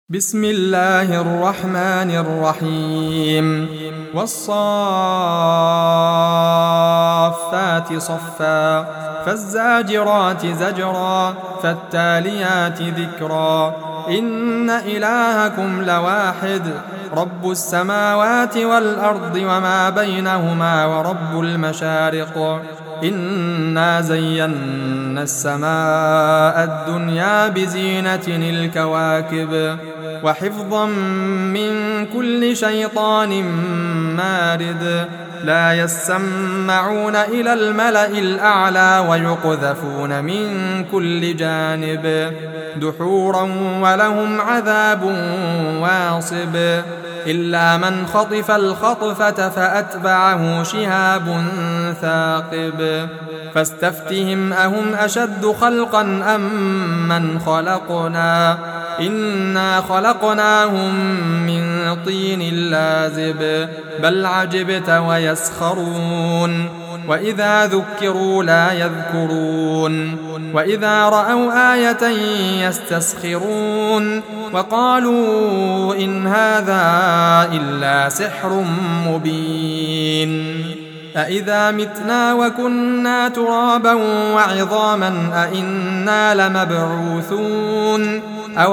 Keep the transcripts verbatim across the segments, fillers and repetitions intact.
بسم الله الرحمن الرحيم والصافات صفا فالزاجرات زجرا فالتاليات ذكرا إن إلهكم لواحد رب السماوات والأرض وما بينهما ورب المشارق إنا زينا السماء الدنيا بزينة الكواكب وحفظا من كل شيطان مارد لا يسمعون إلى الملأ الأعلى ويقذفون من كل جانب دحورا ولهم عذاب واصب إلا من خطف الخطفة فأتبعه شهاب ثاقب فاستفتهم أهم أشد خلقا أم من خلقنا إنا خلقناهم من طين لازب بل عجبت ويسخرون وإذا ذكروا لا يذكرون وإذا رأوا آية يستسخرون وقالوا إن هذا إلا سحر مبين أإذا متنا وكنا ترابا وعظاما أإنا لمبعوثون أو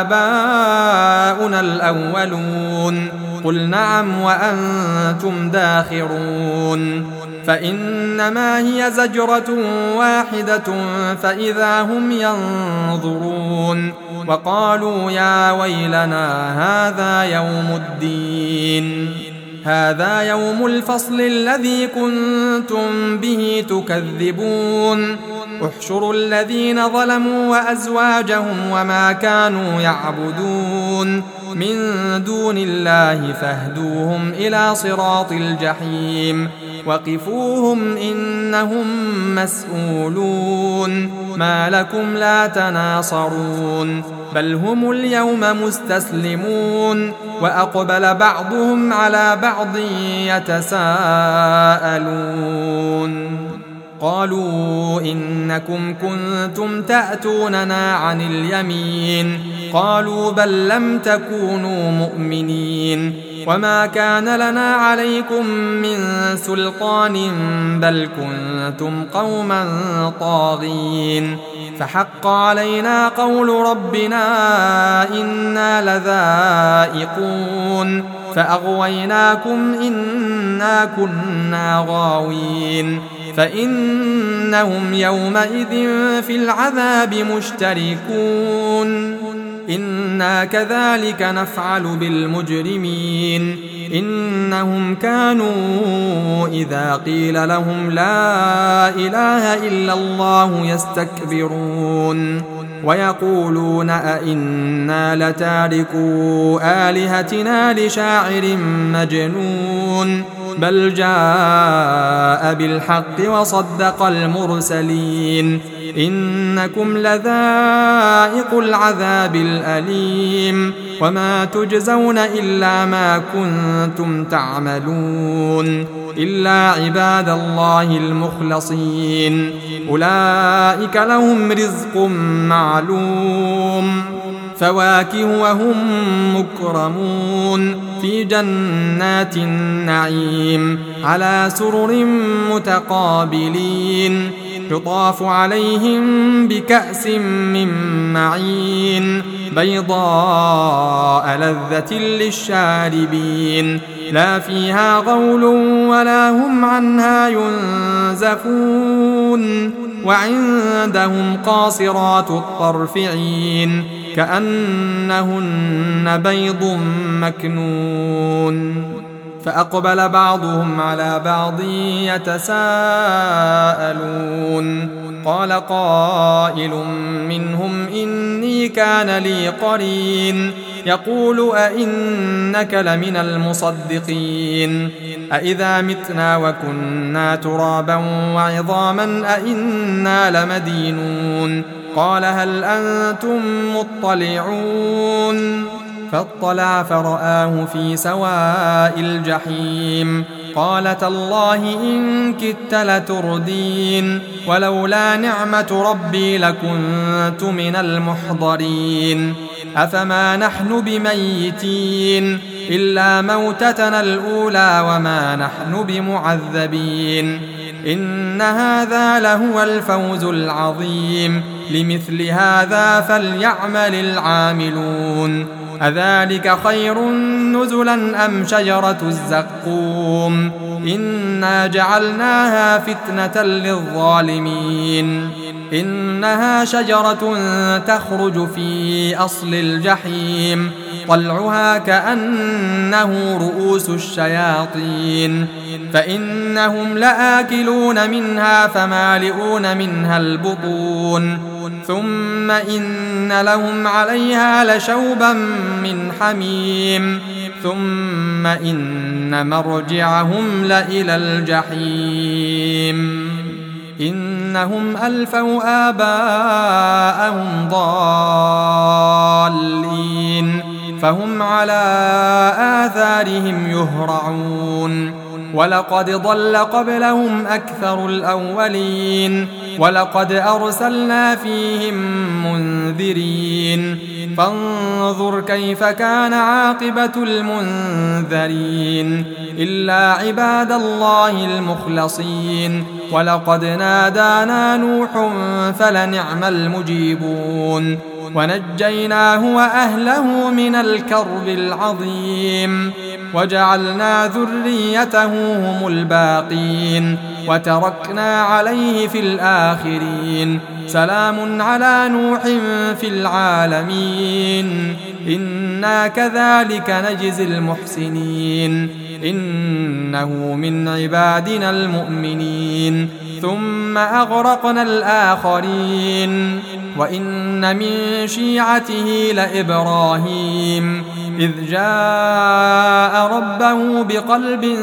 آباؤنا الأولون قل نعم وأنتم داخرون فإنما هي زجرة واحدة فإذا هم ينظرون وقالوا يا ويلنا هذا يوم الدين هذا يوم الفصل الذي كنتم به تكذبون احشروا الذين ظلموا وأزواجهم وما كانوا يعبدون من دون الله فاهدوهم إلى صراط الجحيم وقفوهم إنهم مسؤولون ما لكم لا تناصرون بل هم اليوم مستسلمون وأقبل بعضهم على بعض يتساءلون قالوا إنكم كنتم تأتوننا عن اليمين قالوا بل لم تكونوا مؤمنين وما كان لنا عليكم من سلطان بل كنتم قوما طاغين فحق علينا قول ربنا إنا لذائقون فأغويناكم إنا كنا غاوين فإنهم يومئذ في العذاب مشتركون إنا كذلك نفعل بالمجرمين إنهم كانوا إذا قيل لهم لا إله إلا الله يستكبرون ويقولون أئنا لتاركو آلهتنا لشاعر مجنون بل جاء بالحق وصدق المرسلين إنكم لذائق العذاب الأليم وما تجزون إلا ما كنتم تعملون إلا عباد الله المخلصين أولئك لهم رزق معلوم فواكه وهم مكرمون في جنات النعيم على سرر متقابلين يطاف عليهم بكأس من معين بيضاء لذة للشاربين لا فيها غول ولا هم عنها ينزفون وعندهم قاصرات الطرف عين كأنهن بيض مكنون فأقبل بعضهم على بعض يتساءلون قال قائل منهم إني كان لي قرين يقول أئنك لمن المصدقين أئذا متنا وكنا ترابا وعظاما أئنا لمدينون قال هل أنتم مطلعون فاطلع فرآه في سواء الجحيم قال تالله إن كدت لتردين ولولا نعمة ربي لكنت من المحضرين أفما نحن بميتين إلا موتتنا الأولى وما نحن بمعذبين إن هذا لهو الفوز العظيم لمثل هذا فليعمل العاملون أذلك خير نزلا أم شجرة الزقوم إنا جعلناها فتنة للظالمين إنها شجرة تخرج في أصل الجحيم طلعها كأنه رؤوس الشياطين فإنهم لآكلون منها فمالئون منها البطون ثم إن لهم عليها لشوبا من حميم ثم إن مرجعهم لإلى الجحيم إنهم ألفوا آباءهم ضالين فهم على آثارهم يهرعون ولقد ضل قبلهم أكثر الأولين ولقد أرسلنا فيهم منذرين فانظر كيف كان عاقبة المنذرين إلا عباد الله المخلصين ولقد نادانا نوح فلنعم المجيبون ونجيناه وأهله من الكرب العظيم وجعلنا ذريته هم الباقين وتركنا عليه في الآخرين سلام على نوح في العالمين إنا كذلك نجزي المحسنين إنه من عبادنا المؤمنين ثم أغرقنا الآخرين وإن من شيعته لإبراهيم إذ جاء ربه بقلب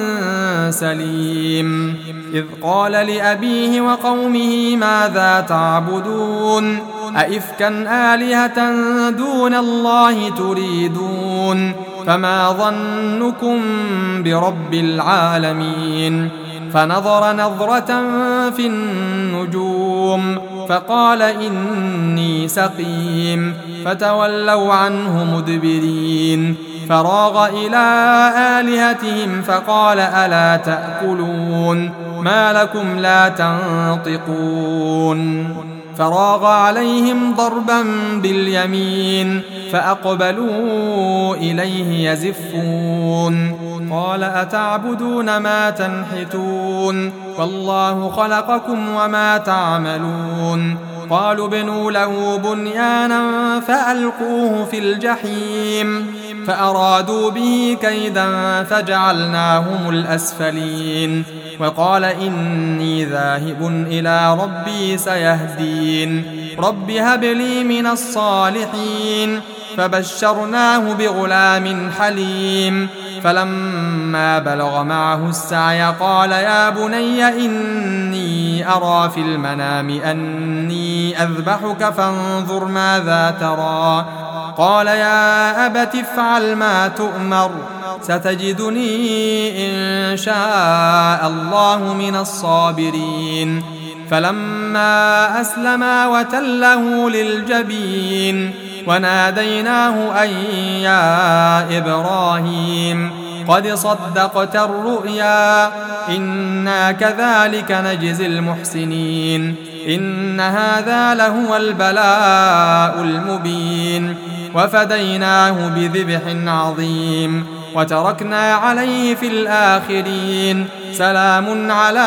سليم إذ قال لأبيه وقومه ماذا تعبدون أئفكا آلهة دون الله تريدون فما ظنكم برب العالمين فنظر نظرة في النجوم فقال إني سقيم فتولوا عنه مدبرين فراغ إلى آلهتهم فقال ألا تأكلون ما لكم لا تنطقون فراغ عليهم ضربا باليمين فأقبلوا إليه يزفون قال أتعبدون ما تنحتون والله خلقكم وما تعملون قالوا ابنوا له بنيانا فألقوه في الجحيم فأرادوا به كيدا فجعلناهم الأسفلين وقال إني ذاهب إلى ربي سيهدين رب هب لي من الصالحين فبشرناه بغلام حليم فلما بلغ معه السعي قال يا بني إني أرى في المنام أني أذبحك فانظر ماذا ترى قال يا أبت افعل ما تؤمر ستجدني إن شاء الله من الصابرين فلما أسلما وتله للجبين وناديناه أن يا إبراهيم قد صدقت الرؤيا إنا كذلك نجزي المحسنين إن هذا لهو البلاء المبين وفديناه بذبح عظيم وتركنا عليه في الآخرين سلام على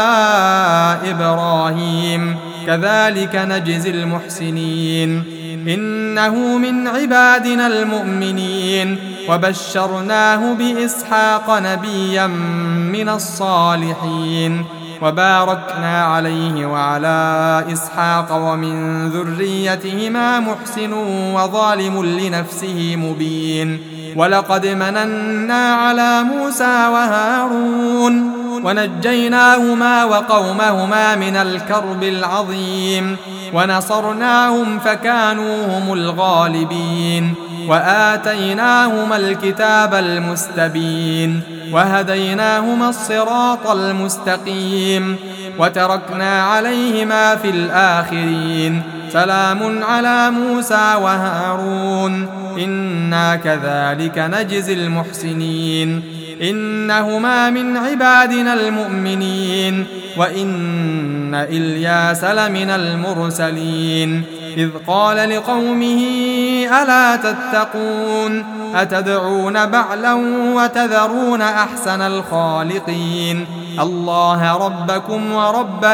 إبراهيم كذلك نجزي المحسنين إنه من عبادنا المؤمنين وبشرناه بإسحاق نبيا من الصالحين وباركنا عليه وعلى إسحاق ومن ذريتهما محسن وظالم لنفسه مبين ولقد مننا على موسى وهارون ونجيناهما وقومهما من الكرب العظيم ونصرناهم فكانوا هم الغالبين وآتيناهما الكتاب المستبين وهديناهما الصراط المستقيم وتركنا عليهما في الآخرين سلام على موسى وهارون إنا كذلك نجزي المحسنين إنهما من عبادنا المؤمنين وإن إلياس لمن المرسلين إذ قال لقومه ألا تتقون أتدعون بعلا وتذرون أحسن الخالقين الله ربكم ورب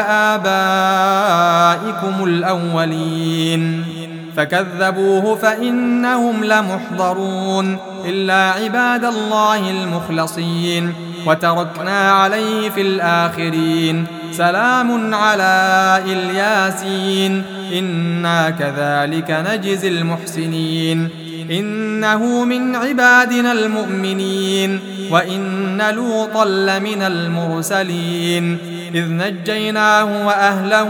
آبائكم الأولين فكذبوه فإنهم لمحضرون إلا عباد الله المخلصين وتركنا عليه في الآخرين سلام على الياسين إنا كذلك نجزي المحسنين إنه من عبادنا المؤمنين وإن لوطا لمن المرسلين إذ نجيناه وأهله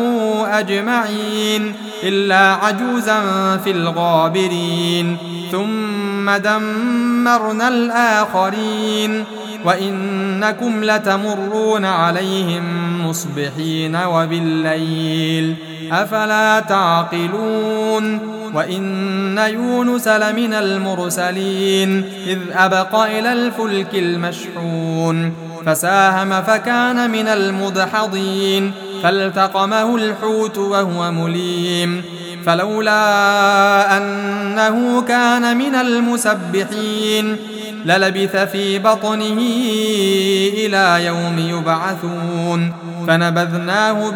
أجمعين إلا عجوزا في الغابرين ثم دمرنا الآخرين وإنكم لتمرون عليهم مصبحين وبالليل أفلا تعقلون وإن يونس لمن المرسلين إذ أبق إلى الفلك المشحون فساهم فكان من المدحضين فالتقمه الحوت وهو مليم فلولا أنه كان من المسبحين للبث في بطنه إلى يوم يبعثون فنبذناه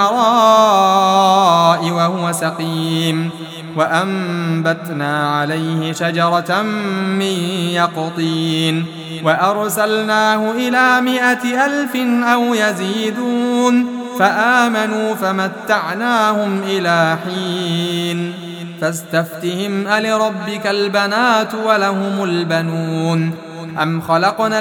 بالعراء وهو سقيم وأنبتنا عليه شجرة من يقطين وأرسلناه إلى مائة ألف أو يزيدون فآمنوا فمتعناهم إلى حين فاستفتهم ألربك البنات ولهم البنون أم خلقنا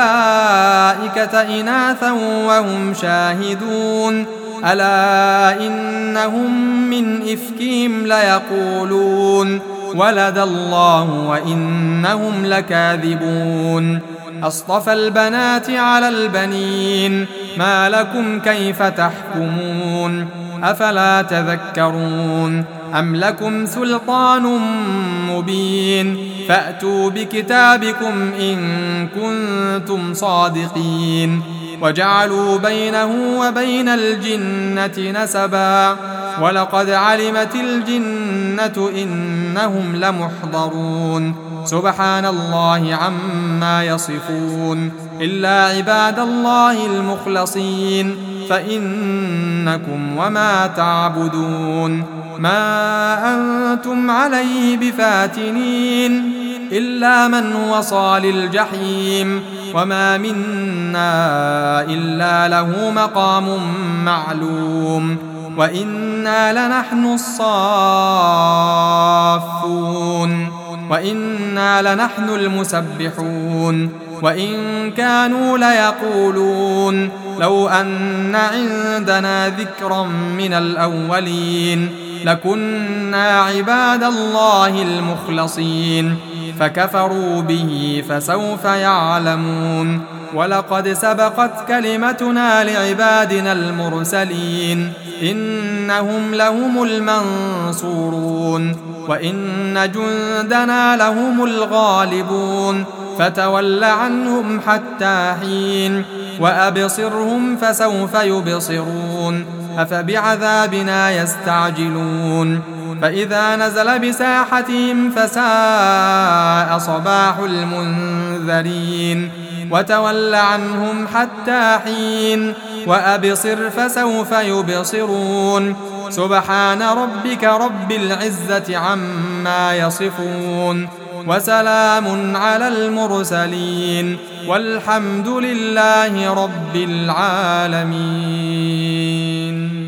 الملائكة إناثا وهم شاهدون ألا إنهم من إفكهم ليقولون ولد الله وإنهم لكاذبون أصطفى البنات على البنين ما لكم كيف تحكمون أفلا تذكرون أم لكم سلطان مبين فأتوا بكتابكم إن كنتم صادقين وجعلوا بينه وبين الجنة نسبا ولقد علمت الجنة إنهم لمحضرون سبحان الله عما يصفون إلا عباد الله المخلصين فإنكم وما تعبدون ما أنتم عليه بفاتنين إلا من هو صال الجحيم وما منا إلا له مقام معلوم وإنا لنحن الصافون وإنا لنحن المسبحون وإن كانوا ليقولون لو أن عندنا ذكرا من الأولين لكنا عباد الله المخلصين فكفروا به فسوف يعلمون ولقد سبقت كلمتنا لعبادنا المرسلين إنهم لهم المنصورون وإن جندنا لهم الغالبون فتول عنهم حتى حين وأبصرهم فسوف يبصرون أفبعذابنا يستعجلون فإذا نزل بساحتهم فساء صباح المنذرين وتول عنهم حتى حين وأبصر فسوف يبصرون سبحان ربك رب العزة عما يصفون وسلام على المرسلين والحمد لله رب العالمين.